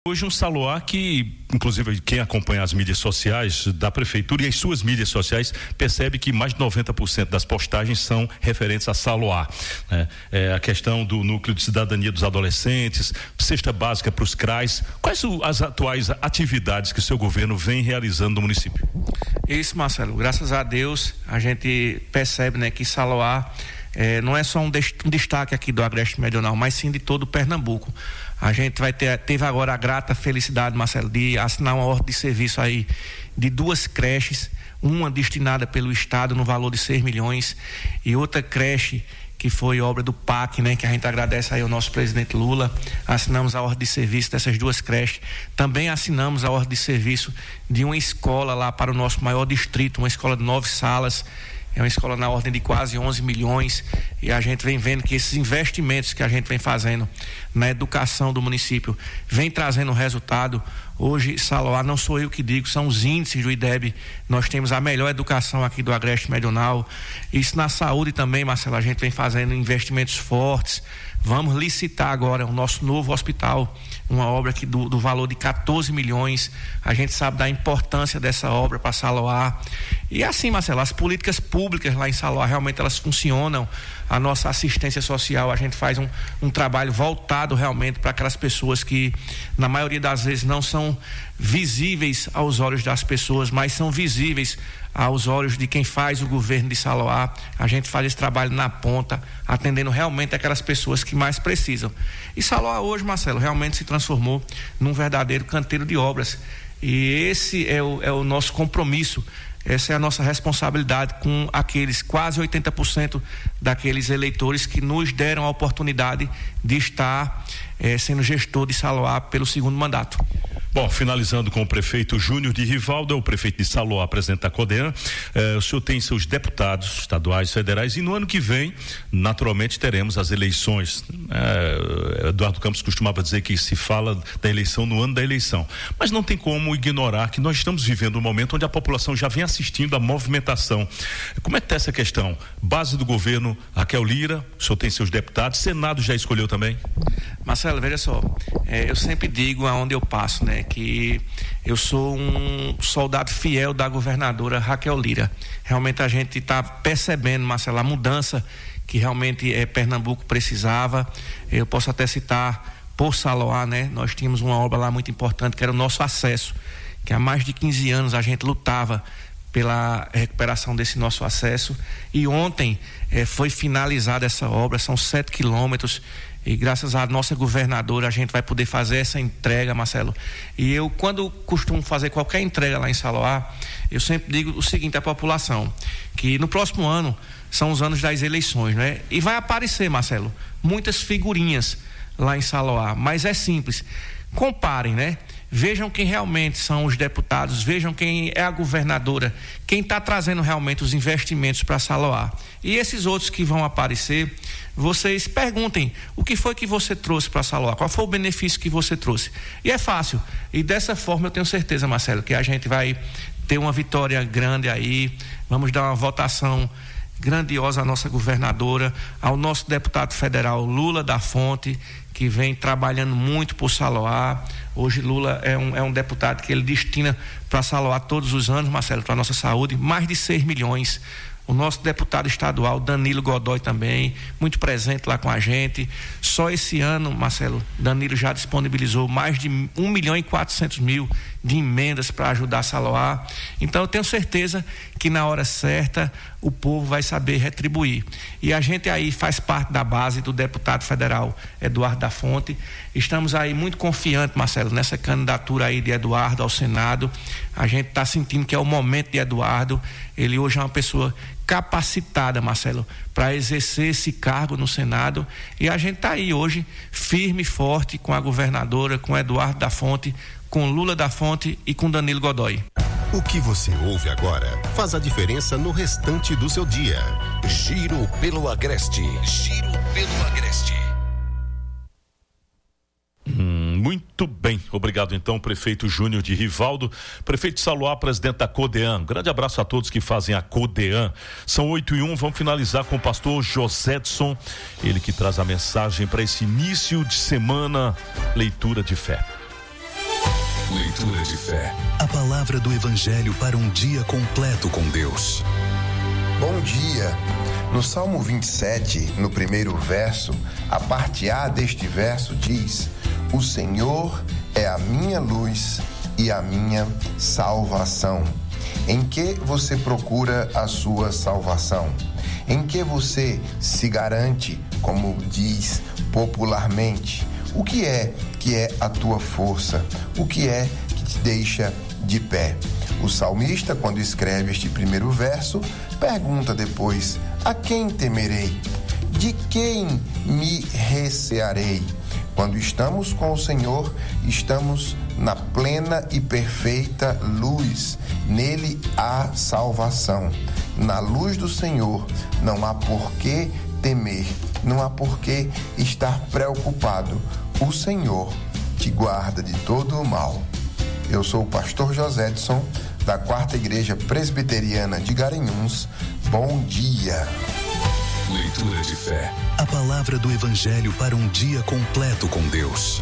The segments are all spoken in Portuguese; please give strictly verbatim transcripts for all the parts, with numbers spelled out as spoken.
Hoje um Saloá que, inclusive, quem acompanha as mídias sociais da prefeitura e as suas mídias sociais percebe que mais de noventa por cento das postagens são referentes a Saloá, né? É, a questão do núcleo de cidadania dos adolescentes, cesta básica para os C R A S. Quais são as atuais atividades que o seu governo vem realizando no município? Isso, Marcelo, graças a Deus a gente percebe, né, que Saloá É, não é só um, des, um destaque aqui do Agreste Meridional, mas sim de todo o Pernambuco. A gente vai ter, teve agora a grata felicidade, Marcelo, de assinar uma ordem de serviço aí de duas creches, uma destinada pelo Estado no valor de seis milhões e outra creche que foi obra do P A C, né, que a gente agradece aí ao nosso presidente Lula. Assinamos a ordem de serviço dessas duas creches. Também assinamos a ordem de serviço de uma escola lá para o nosso maior distrito, uma escola de nove salas. É uma escola na ordem de quase onze milhões e a gente vem vendo que esses investimentos que a gente vem fazendo na educação do município vem trazendo resultado. Hoje, Saloá, não sou eu que digo, são os índices do I D E B. Nós temos a melhor educação aqui do Agreste Meridional. Isso na saúde também, Marcelo, a gente vem fazendo investimentos fortes. Vamos licitar agora o nosso novo hospital, uma obra aqui do, do valor de quatorze milhões. A gente sabe da importância dessa obra para Saloá. E assim, Marcelo, as políticas públicas lá em Saloá realmente elas funcionam. A nossa assistência social, a gente faz um, um trabalho voltado realmente para aquelas pessoas que, na maioria das vezes, não são visíveis aos olhos das pessoas, mas são visíveis aos olhos de quem faz o governo de Saloá. A gente faz esse trabalho na ponta, atendendo realmente aquelas pessoas que mais precisam. E Saloá hoje, Marcelo, realmente se transformou num verdadeiro canteiro de obras. E esse é o, é o nosso compromisso. Essa é a nossa responsabilidade com aqueles quase oitenta por cento daqueles eleitores que nos deram a oportunidade de estar eh, sendo gestor de Saloá pelo segundo mandato. Bom, finalizando com o prefeito Júnior de Rivaldo, o prefeito de Saloá apresenta a CODEAN. Eh, o senhor tem seus deputados estaduais, federais, e no ano que vem, naturalmente, teremos as eleições. Eh, Eduardo Campos costumava dizer que se fala da eleição no ano da eleição. Mas não tem como ignorar que nós estamos vivendo um momento onde a população já vem assistindo a movimentação. Como é que está essa questão? Base do governo, Raquel Lira, o senhor tem seus deputados, Senado já escolheu também? Marcelo, veja só, é, eu sempre digo aonde eu passo, né, que eu sou um soldado fiel da governadora Raquel Lira. Realmente a gente está percebendo, Marcelo, a mudança que realmente é, Pernambuco precisava. Eu posso até citar por Saloá, né, nós tínhamos uma obra lá muito importante que era o nosso acesso, que há mais de quinze anos a gente lutava pela recuperação desse nosso acesso, e ontem eh, foi finalizada essa obra, são sete quilômetros, e graças à nossa governadora a gente vai poder fazer essa entrega, Marcelo. E eu, quando costumo fazer qualquer entrega lá em Saloá, eu sempre digo o seguinte à população, que no próximo ano são os anos das eleições, né? E vai aparecer, Marcelo, muitas figurinhas lá em Saloá, mas é simples, comparem, né? Vejam quem realmente são os deputados, vejam quem é a governadora, quem está trazendo realmente os investimentos para Saloá. E esses outros que vão aparecer, vocês perguntem o que foi que você trouxe para Saloá, qual foi o benefício que você trouxe. E é fácil, e dessa forma eu tenho certeza, Marcelo, que a gente vai ter uma vitória grande aí, vamos dar uma votação grandiosa à nossa governadora, ao nosso deputado federal Lula da Fonte, que vem trabalhando muito por Saloá. Hoje Lula é um, é um deputado que ele destina para Saloá todos os anos, Marcelo, para a nossa saúde, mais de seis milhões. O nosso deputado estadual, Danilo Godoy, também, muito presente lá com a gente. Só esse ano, Marcelo, Danilo já disponibilizou mais de um milhão e quatrocentos mil de emendas para ajudar Saloá. Então, eu tenho certeza que na hora certa o povo vai saber retribuir. E a gente aí faz parte da base do deputado federal Eduardo da Fonte. Estamos aí muito confiantes, Marcelo, nessa candidatura aí de Eduardo ao Senado. A gente está sentindo que é o momento de Eduardo. Ele hoje é uma pessoa capacitada, Marcelo, para exercer esse cargo no Senado, e a gente está aí hoje firme e forte com a governadora, com Eduardo da Fonte, com Lula da Fonte e com Danilo Godoy. O que você ouve agora faz a diferença no restante do seu dia. Giro pelo Agreste. Giro pelo Agreste. Hum, muito bem, obrigado então, prefeito Júnior de Rivaldo. Prefeito de Saloá, presidente da CODEAN. Grande abraço a todos que fazem a CODEAN. São oito e um, vamos finalizar com o pastor Josédson, ele que traz a mensagem para esse início de semana, leitura de fé. Leitura de fé. A palavra do Evangelho para um dia completo com Deus. Bom dia. No Salmo vinte e sete, no primeiro verso, a parte A deste verso diz: O Senhor é a minha luz e a minha salvação. Em que você procura a sua salvação? Em que você se garante, como diz popularmente? O que é que é a tua força? O que é que te deixa de pé? O salmista, quando escreve este primeiro verso, pergunta depois: a quem temerei? De quem me recearei? Quando estamos com o Senhor, estamos na plena e perfeita luz. Nele há salvação. Na luz do Senhor não há por que temer, não há por que estar preocupado. O Senhor te guarda de todo o mal. Eu sou o pastor Josédson, da Quarta Igreja Presbiteriana de Garanhuns. Bom dia. Leitura de fé. A palavra do Evangelho para um dia completo com Deus.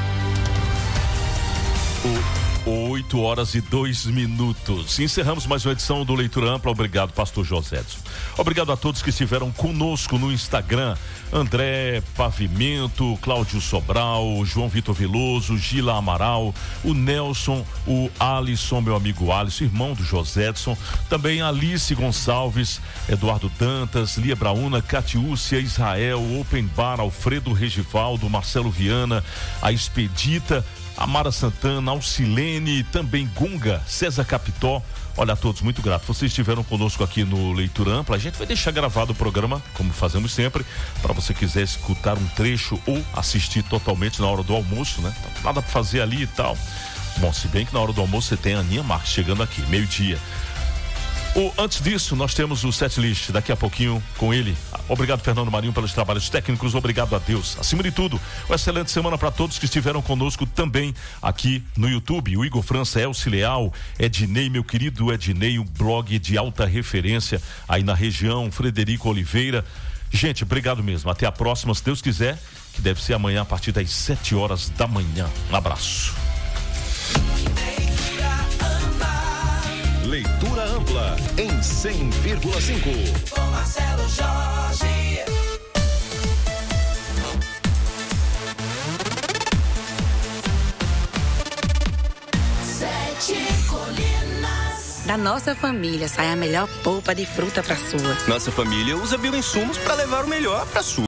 oito horas e dois minutos. Encerramos mais uma edição do Leitura Ampla. Obrigado, pastor Josédson. Obrigado a todos que estiveram conosco no Instagram. André Pavimento, Cláudio Sobral, João Vitor Veloso, Gila Amaral, o Nelson, o Alisson, meu amigo Alisson, irmão do Josédson. Também Alice Gonçalves, Eduardo Dantas, Lia Brauna, Catiúcia, Israel, Open Bar, Alfredo Regivaldo, Marcelo Viana, a Expedita, Amara Santana, Alcilene, também Gunga, César Capitó. Olha a todos, muito grato. Vocês estiveram conosco aqui no Leitura Ampla. A gente vai deixar gravado o programa, como fazemos sempre, para você quiser escutar um trecho ou assistir totalmente na hora do almoço, né? Nada para fazer ali e tal. Bom, se bem que na hora do almoço você tem a Aninha Marques chegando aqui, meio-dia. O, antes disso, nós temos o setlist daqui a pouquinho com ele. Obrigado, Fernando Marinho, pelos trabalhos técnicos. Obrigado a Deus. Acima de tudo, uma excelente semana para todos que estiveram conosco também aqui no YouTube. O Igor França, Elci Leal, Ednei, meu querido Ednei, um blog de alta referência aí na região, Frederico Oliveira. Gente, obrigado mesmo. Até a próxima, se Deus quiser, que deve ser amanhã a partir das sete horas da manhã. Um abraço. Leitura Ampla em cem vírgula cinco. Com Marcelo Jorge. Sete Colinas. Da nossa família sai a melhor polpa de fruta para sua. Nossa família usa bioinsumos para levar o melhor para sua.